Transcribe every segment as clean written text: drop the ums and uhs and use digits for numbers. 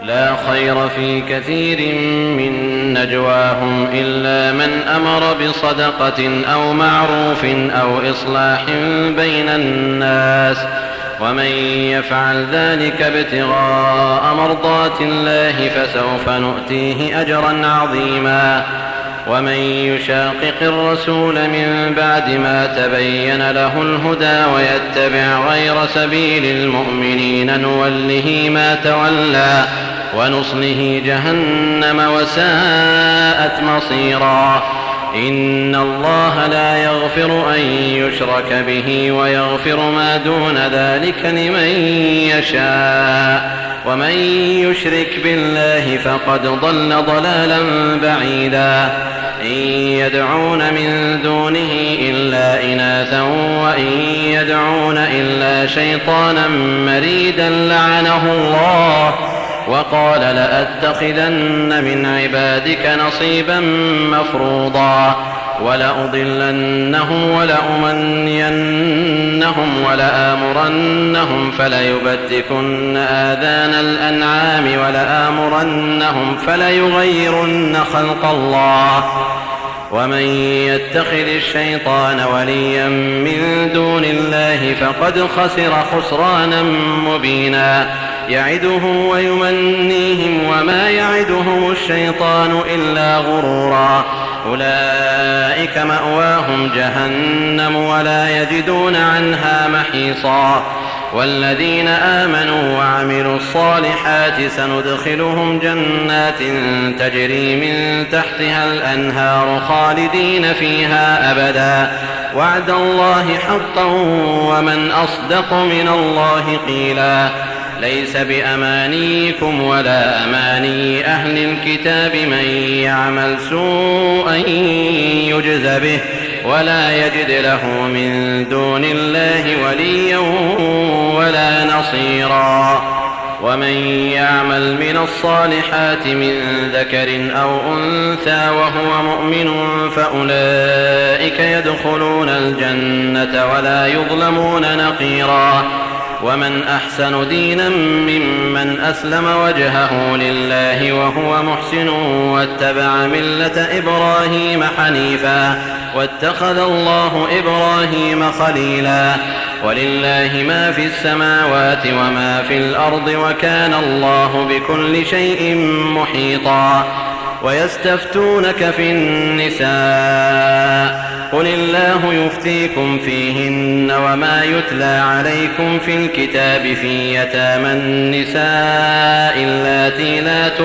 لا خير في كثير من نجواهم إلا من أمر بصدقة أو معروف أو إصلاح بين الناس، ومن يفعل ذلك ابتغاء مرضات الله فسوف نؤتيه أجرا عظيما. ومن يشاقق الرسول من بعد ما تبين له الهدى ويتبع غير سبيل المؤمنين نوله ما تولى ونصله جهنم وساءت مصيرا. إن الله لا يغفر أن يشرك به ويغفر ما دون ذلك لمن يشاء، ومن يشرك بالله فقد ضل ضلالا بعيدا. إن يدعون من دونه إلا إناثا وإن يدعون إلا شيطانا مريدا لعنه الله، وقال لأتخذن من عبادك نصيبا مفروضا ولأضلنهم ولأمنينهم ولآمرنهم فليبتكن آذان الأنعام ولآمرنهم فليغيرن خلق الله. ومن يتخذ الشيطان وليا من دون الله فقد خسر خسرانا مبينا. يعده ويمنيهم وما يعدهم الشيطان إلا غرورا. أولئك مأواهم جهنم ولا يجدون عنها محيصا. والذين آمنوا وعملوا الصالحات سندخلهم جنات تجري من تحتها الأنهار خالدين فيها أبدا، وعد الله حقا ومن أصدق من الله قيلا. ليس بأمانيكم ولا أماني أهل الكتاب من يعمل سوءا يجز به ولا يجد له من دون الله وليا ولا نصيرا. ومن يعمل من الصالحات من ذكر أو أنثى وهو مؤمن فأولئك يدخلون الجنة ولا يظلمون نقيرا. ومن أحسن دينا ممن أسلم وجهه لله وهو محسن واتبع ملة إبراهيم حنيفا واتخذ الله إبراهيم خليلا. ولله ما في السماوات وما في الأرض وكان الله بكل شيء محيطا. ويستفتونك في النساء قل الله يفتيكم فيهن وما يتلى عليكم في الكتاب في يتامى النساء اللاتي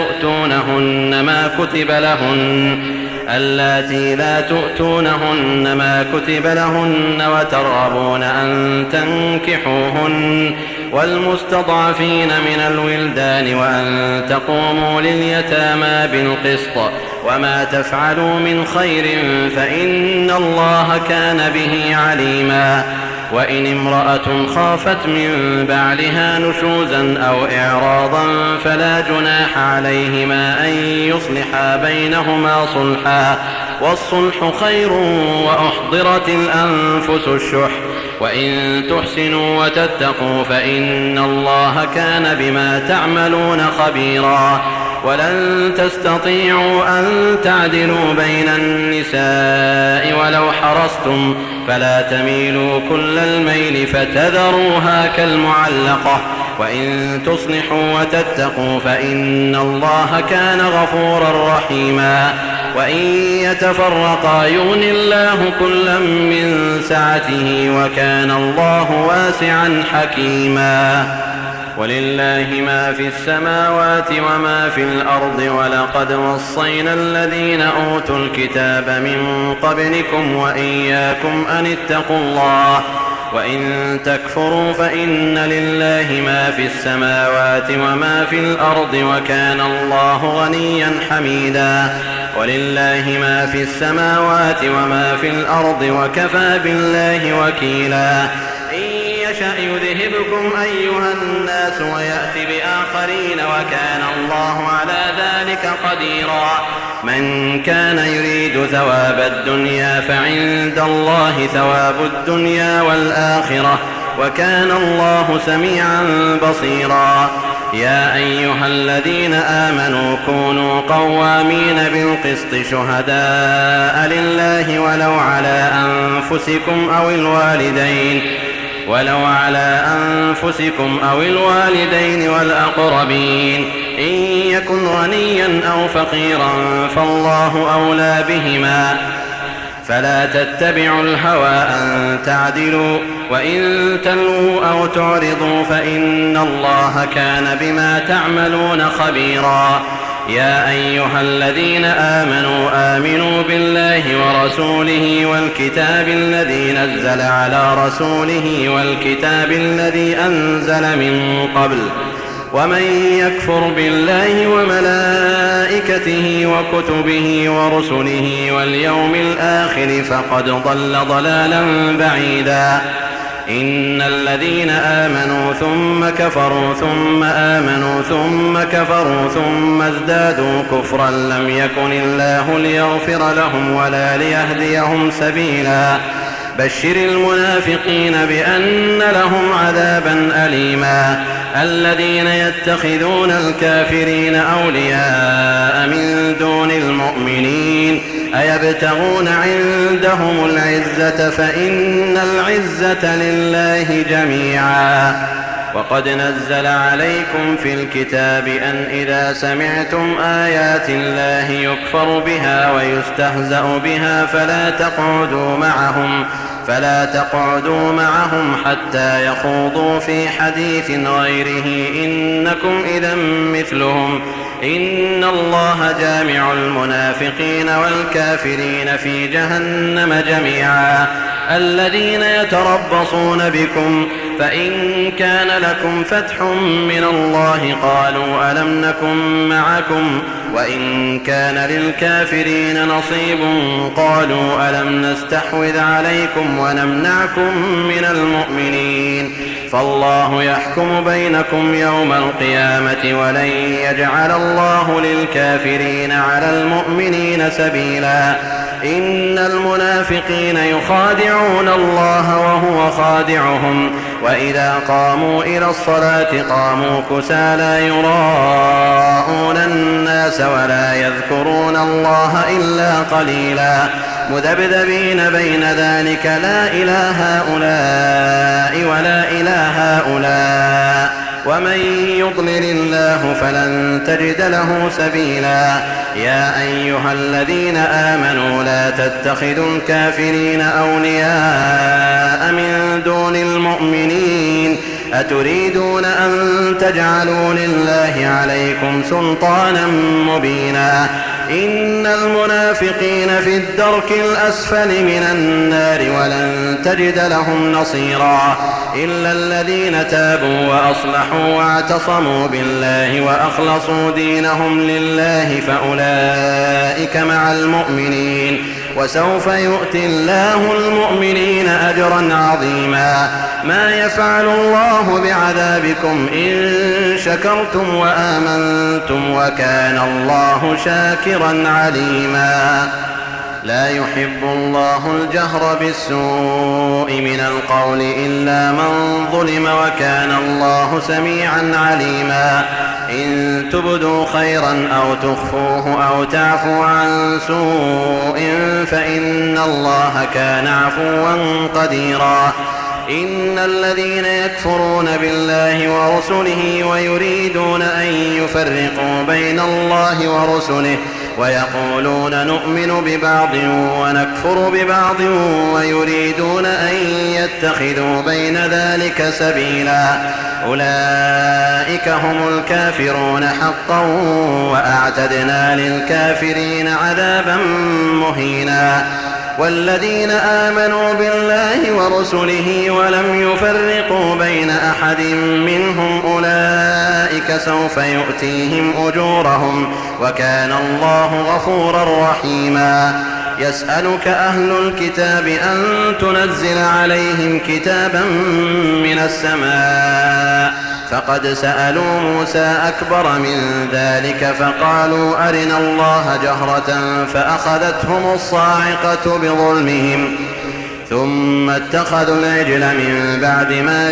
لا تؤتونهن ما كتب لهن وترغبون أن تنكحوهن والمستضعفين من الولدان وأن تقوموا لليتامى بالقسط وما تفعلوا من خير فإن الله كان به عليما. وإن امرأة خافت من بعلها نشوزا أو إعراضا فلا جناح عليهما أن يصلحا بينهما صلحا والصلح خير وأحضرت الأنفس الشح وإن تحسنوا وتتقوا فإن الله كان بما تعملون خبيرا. ولن تستطيعوا أن تعدلوا بين النساء ولو حرصتم فلا تميلوا كل الميل فتذروها كالمعلقة وإن تصلحوا وتتقوا فإن الله كان غفورا رحيما. وإن يتفرقا يغن الله كلا من سعته وكان الله واسعا حكيما. ولله ما في السماوات وما في الأرض ولقد وصينا الذين أوتوا الكتاب من قبلكم وإياكم أن اتقوا الله وإن تكفروا فإن لله ما في السماوات وما في الأرض وكان الله غنيا حميدا. ولله ما في السماوات وما في الأرض وكفى بالله وكيلا. يشأ يذهبكم أيها الناس ويأتي بآخرين وكان الله على ذلك قديرا. من كان يريد ثواب الدنيا فعند الله ثواب الدنيا والآخرة وكان الله سميعا بصيرا. يا أيها الذين آمنوا كونوا قوامين بالقسط شهداء لله ولو على أنفسكم أو الوالدين والأقربين إن يكن غنيا أو فقيرا فالله أولى بهما فلا تتبعوا الهوى أن تعدلوا وإن تلووا أو تعرضوا فإن الله كان بما تعملون خبيرا. يا أيها الذين آمنوا بالله ورسوله والكتاب الذي نزل على رسوله والكتاب الذي أنزل من قبل ومن يكفر بالله وملائكته وكتبه ورسله واليوم الآخر فقد ضل ضلالا بعيدا. إن الذين آمنوا ثم كفروا ثم آمنوا ثم كفروا ثم ازدادوا كفرا لم يكن الله ليغفر لهم ولا ليهديهم سبيلا. بشر المنافقين بأن لهم عذابا أليما. الذين يتخذون الكافرين أولياء من دون المؤمنين أيبتغون عندهم العزة فإن العزة لله جميعا. وقد نزل عليكم في الكتاب أن إذا سمعتم آيات الله يكفر بها ويستهزأ بها فلا تقعدوا معهم حتى يخوضوا في حديث غيره إنكم إذا مثلهم إن الله جامع المنافقين والكافرين في جهنم جميعا. الذين يتربصون بكم فإن كان لكم فتح من الله قالوا ألم نكن معكم وإن كان للكافرين نصيب قالوا ألم نستحوذ عليكم ونمنعكم من المؤمنين فالله يحكم بينكم يوم القيامة ولن يجعل الله للكافرين على المؤمنين سبيلا. إن المنافقين يخادعون الله وهو خادعهم وإذا قاموا إلى الصلاة قاموا كسالى يراءون الناس ولا يذكرون الله إلا قليلا مذبذبين بين ذلك لا إله هؤلاء ولا إله هؤلاء ومن يضلل الله فلن تجد له سبيلا. يا أيها الذين آمنوا لا تتخذوا الكافرين أولياء من دون المؤمنين أتريدون أن تجعلوا لله عليكم سلطانا مبينا. إن المنافقين في الدرك الأسفل من النار ولن تجد لهم نصيرا إلا الذين تابوا وأصلحوا واعتصموا بالله وأخلصوا دينهم لله فأولئك مع المؤمنين وسوف يؤتي الله المؤمنين أجرا عظيما. ما يفعل الله بعذابكم إن شكرتم وآمنتم وكان الله شاكرا عليما. لا يحب الله الجهر بالسوء من القول إلا من ظلم وكان الله سميعا عليما. إن تبدوا خيرا أو تخفوه أو تعفوا عن سوء فإن الله كان عفوا قديرا. إن الذين يكفرون بالله ورسله ويريدون أن يفرقوا بين الله ورسله ويقولون نؤمن ببعض ونكفر ببعض ويريدون أن يتخذوا بين ذلك سبيلا أولئك هم الكافرون حقا وأعتدنا للكافرين عذابا مهينا. والذين آمنوا بالله ورسله ولم يفرقوا بين أحد منهم أولئك سوف يؤتيهم أجورهم وكان الله غفورا رحيما. يسألك أهل الكتاب أن تنزل عليهم كتابا من السماء فقد سألوا موسى أكبر من ذلك فقالوا أرنا الله جهرة فأخذتهم الصاعقة بظلمهم ثم اتخذوا العجل من بعد ما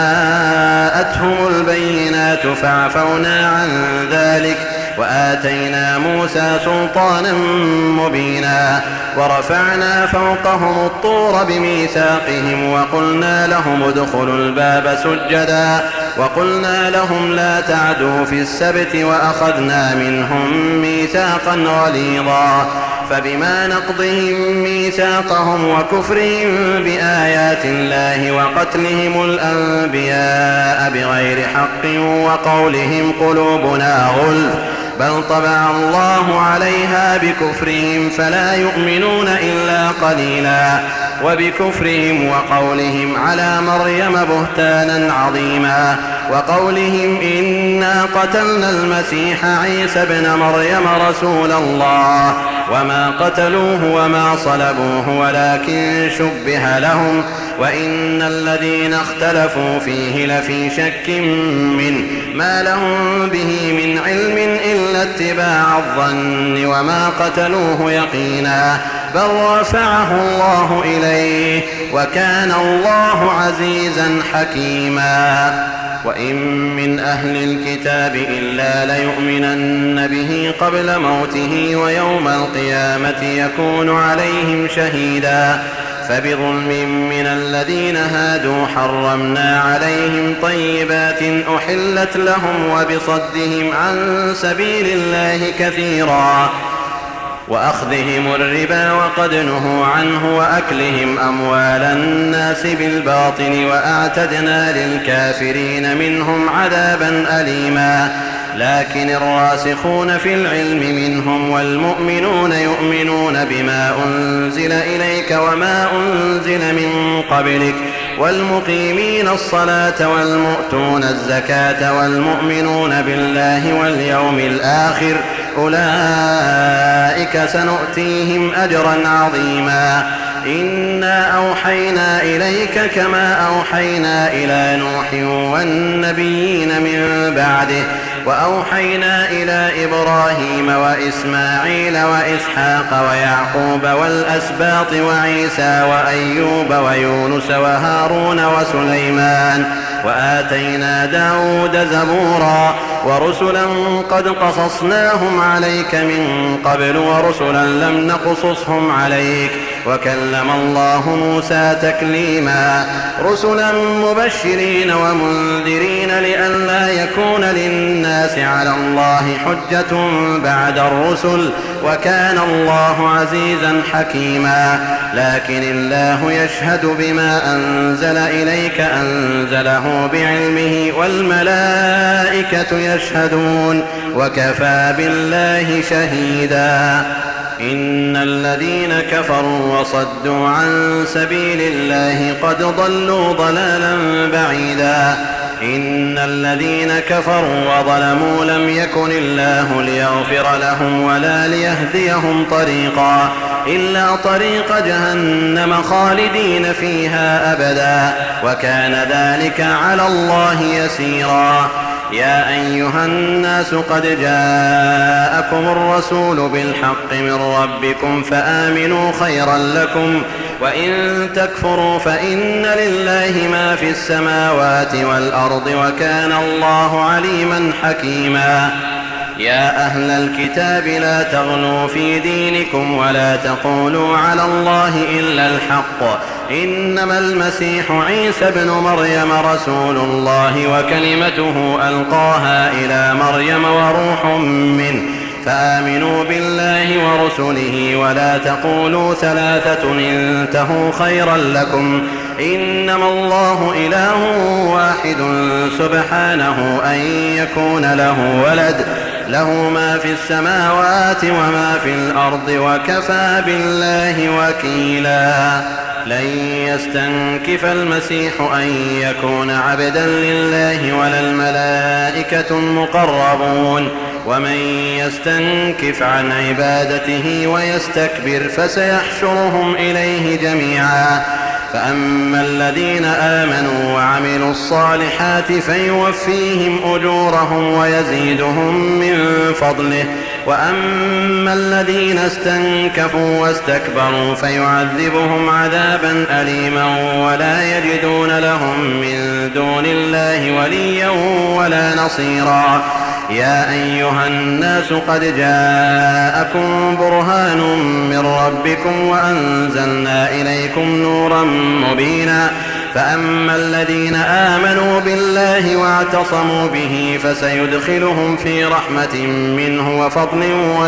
جاءتهم البينات فعفونا عن ذلك وآتينا موسى سلطانا مبينا ورفعنا فوقهم الطور بميثاقهم وقلنا لهم ادخلوا الباب سجدا وقلنا لهم لا تعدوا في السبت وأخذنا منهم ميثاقا غليظا فبما نقضهم ميثاقهم وكفرهم بآيات الله وقتلهم الأنبياء بغير حق وقولهم قلوبنا غلف بل طبع الله عليها بكفرهم فلا يؤمنون إلا قليلا وبكفرهم وقولهم على مريم بهتانا عظيما وقولهم إنا قتلنا المسيح عيسى ابن مريم رسول الله وما قتلوه وما صلبوه ولكن شبه لهم وإن الذين اختلفوا فيه لفي شك منه ما لهم به من علم إلا اتباع الظن وما قتلوه يقينا بل رفعه الله إليه وكان الله عزيزا حكيما وإن من أهل الكتاب إلا ليؤمنن به قبل موته ويوم القيامة يكون عليهم شهيدا فبظلم من الذين هادوا حرمنا عليهم طيبات أحلت لهم وبصدهم عن سبيل الله كثيرا وأخذهم الربا وقد نهوا عنه وأكلهم أموال الناس بالباطل وأعتدنا للكافرين منهم عذابا أليما لكن الراسخون في العلم منهم والمؤمنون يؤمنون بما أنزل إليك وما أنزل من قبلك والمقيمين الصلاة والمؤتون الزكاة والمؤمنون بالله واليوم الآخر أولئك سنؤتيهم أجرا عظيما إنا أوحينا إليك كما أوحينا إلى نوح والنبيين من بعده وأوحينا إلى إبراهيم وإسماعيل وإسحاق ويعقوب والأسباط وعيسى وأيوب ويونس وهارون وسليمان وآتينا داود زبورا ورسلا قد قصصناهم عليك من قبل ورسلا لم نقصصهم عليك وكلم الله موسى تكليما رسلا مبشرين ومنذرين لئلا يكون للناس على الله حجة بعد الرسل وكان الله عزيزا حكيما لكن الله يشهد بما أنزل إليك أنزله بعلمه والملائكة يشهدون وكفى بالله شهيدا إن الذين كفروا وصدوا عن سبيل الله قد ضلوا ضلالا بعيدا إن الذين كفروا وظلموا لم يكن الله ليغفر لهم ولا ليهديهم طريقا إلا طريق جهنم خالدين فيها أبدا وكان ذلك على الله يسيرا يا أيها الناس قد جاءكم الرسول بالحق من ربكم فآمنوا خيرا لكم وإن تكفروا فإن لله ما في السماوات والأرض وكان الله عليما حكيما يا أهل الكتاب لا تغلوا في دينكم ولا تقولوا على الله إلا الحق إنما المسيح عيسى ابن مريم رسول الله وكلمته ألقاها إلى مريم وروح منه فآمنوا بالله ورسله ولا تقولوا ثلاثة انتهوا خيرا لكم إنما الله إله واحد سبحانه أن يكون له ولد له ما في السماوات وما في الأرض وكفى بالله وكيلا لن يستنكف المسيح أن يكون عبدا لله ولا الملائكة المقربون ومن يستنكف عن عبادته ويستكبر فسيحشرهم إليه جميعا فأما الذين آمنوا وعملوا الصالحات فيوفيهم أجورهم ويزيدهم من فضله وأما الذين استنكفوا واستكبروا فيعذبهم عذابا أليما ولا يجدون لهم من دون الله وليا ولا نصيرا. يا أيها الناس قد جاءكم برهان من ربكم وأنزلنا إليكم نورا مبينا. فأما الذين آمنوا بالله واعتصموا به فسيدخلهم في رحمة منه وفضل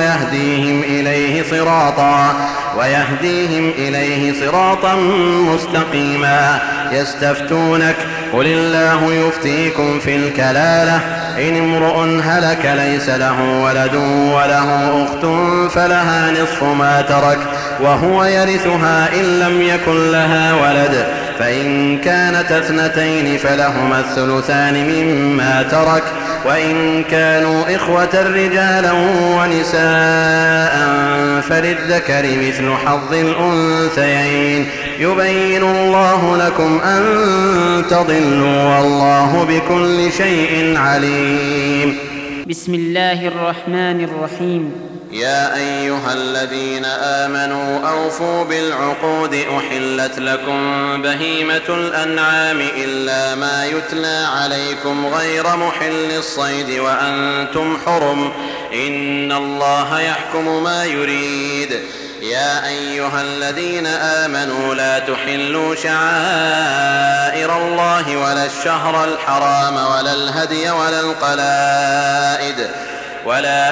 ويهديهم إليه صراطا مستقيما. يستفتونك قل الله يفتيكم في الكلالة إن امرؤ هلك ليس له ولد وله أخت فلها نصف ما ترك وهو يرثها إن لم يكن لها ولد، فإن كانت اثنتين فلهما الثلثان مما ترك، وإن كانوا إخوة رجالا ونساء فللذكر مثل حظ الأنثيين. يبين الله لكم أن تضلوا والله بكل شيء عليم. بسم الله الرحمن الرحيم. يا أيها الذين آمنوا أوفوا بالعقود أحلت لكم بهيمة الأنعام إلا ما يتلى عليكم غير محل الصيد وأنتم حرم إن الله يحكم ما يريد. يا أيها الذين آمنوا لا تحلوا شعائر الله ولا الشهر الحرام ولا الهدي ولا القلائد ولا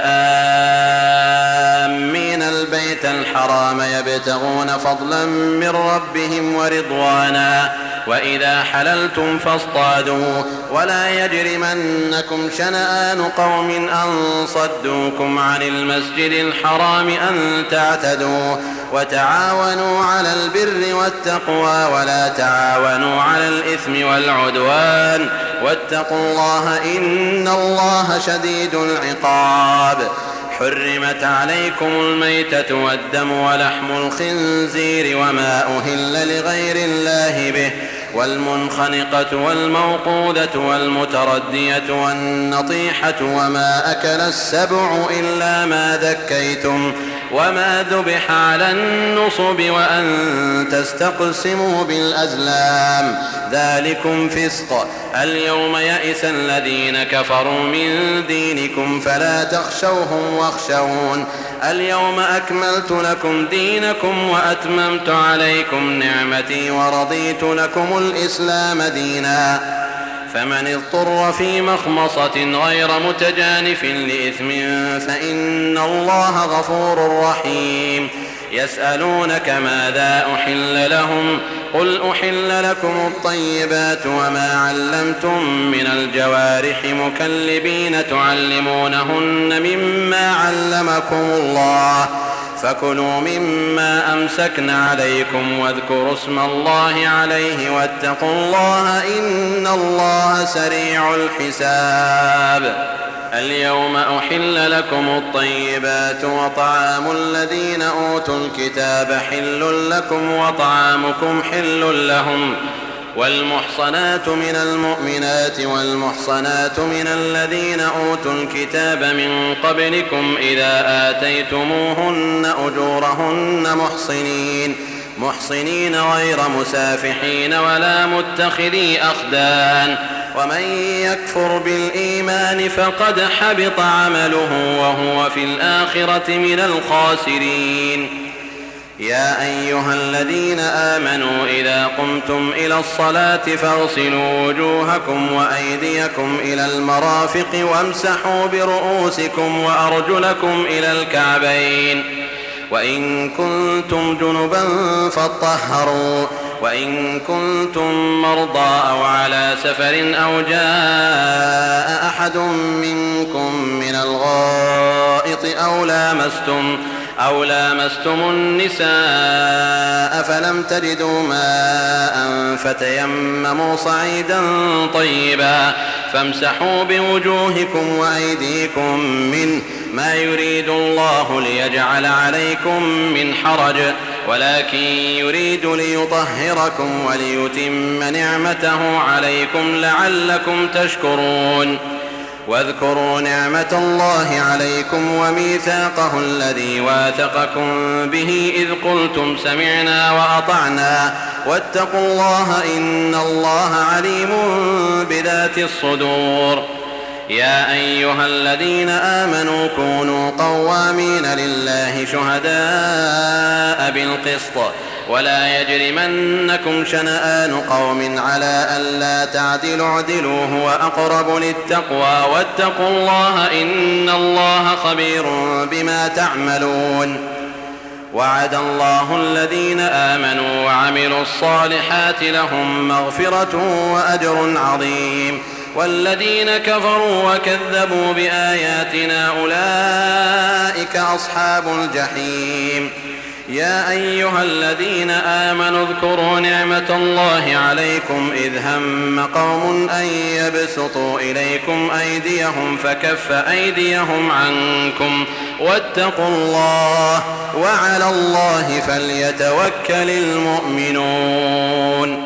آمين البيت الحرام يبتغون فضلا من ربهم ورضوانا وإذا حللتم فاصطادوا ولا يجرمنكم شنآن قوم أن صدوكم عن المسجد الحرام أن تعتدوا وتعاونوا على البر والتقوى ولا تعاونوا على الإثم والعدوان واتقوا الله إن الله شديد العقاب. حرمت عليكم الميتة والدم ولحم الخنزير وما أهل لغير الله به والمنخنقة والموقوذة والمتردية والنطيحة وما أكل السبع إلا ما ذكيتم وما ذبح على النصب وأن تستقسموا بالأزلام ذلكم فسق. اليوم يئس الذين كفروا من دينكم فلا تخشوهم واخشون. اليوم أكملت لكم دينكم وأتممت عليكم نعمتي ورضيت لكم الإسلام دينا. فمن اضطر في مخمصة غير متجانف لإثم فإن الله غفور رحيم. يسألونك ماذا أحل لهم قل أحل لكم الطيبات وما علمتم من الجوارح مكلبين تعلمونهن مما علمكم الله فكلوا مما أمسكن عليكم واذكروا اسم الله عليه واتقوا الله إن الله سريع الحساب. اليوم أحل لكم الطيبات وطعام الذين أوتوا الكتاب حل لكم وطعامكم حل لهم والمحصنات من المؤمنات والمحصنات من الذين أوتوا الكتاب من قبلكم إذا آتيتموهن أجورهن محصنين غير مسافحين ولا متخذي أخدان ومن يكفر بالإيمان فقد حبط عمله وهو في الآخرة من الخاسرين. يا أيها الذين آمنوا إذا قمتم إلى الصلاة فاغسلوا وجوهكم وأيديكم إلى المرافق وامسحوا برؤوسكم وأرجلكم إلى الكعبين وإن كنتم جنبا فاطهروا وإن كنتم مرضى أو على سفر أو جاء أحد منكم من الغائط أو لامستم النساء فلم تجدوا ماء فتيمموا صعيدا طيبا فامسحوا بوجوهكم وأيديكم منه ما يريد الله ليجعل عليكم من حرج ولكن يريد ليطهركم وليتم نعمته عليكم لعلكم تشكرون. واذكروا نعمة الله عليكم وميثاقه الذي واثقكم به إذ قلتم سمعنا وأطعنا واتقوا الله إن الله عليم بذات الصدور. يا أيها الذين آمنوا كونوا قوامين لله شهداء بالقسط ولا يجرمنكم شنآن قوم على ألا تعدلوا اعدلوا هو أقرب للتقوى واتقوا الله إن الله خبير بما تعملون. وعد الله الذين آمنوا وعملوا الصالحات لهم مغفرة وأجر عظيم والذين كفروا وكذبوا بآياتنا أولئك أصحاب الجحيم. يا أيها الذين آمنوا اذكروا نعمة الله عليكم إذ هم قوم أن يبسطوا إليكم أيديهم فكف أيديهم عنكم واتقوا الله وعلى الله فليتوكل المؤمنون.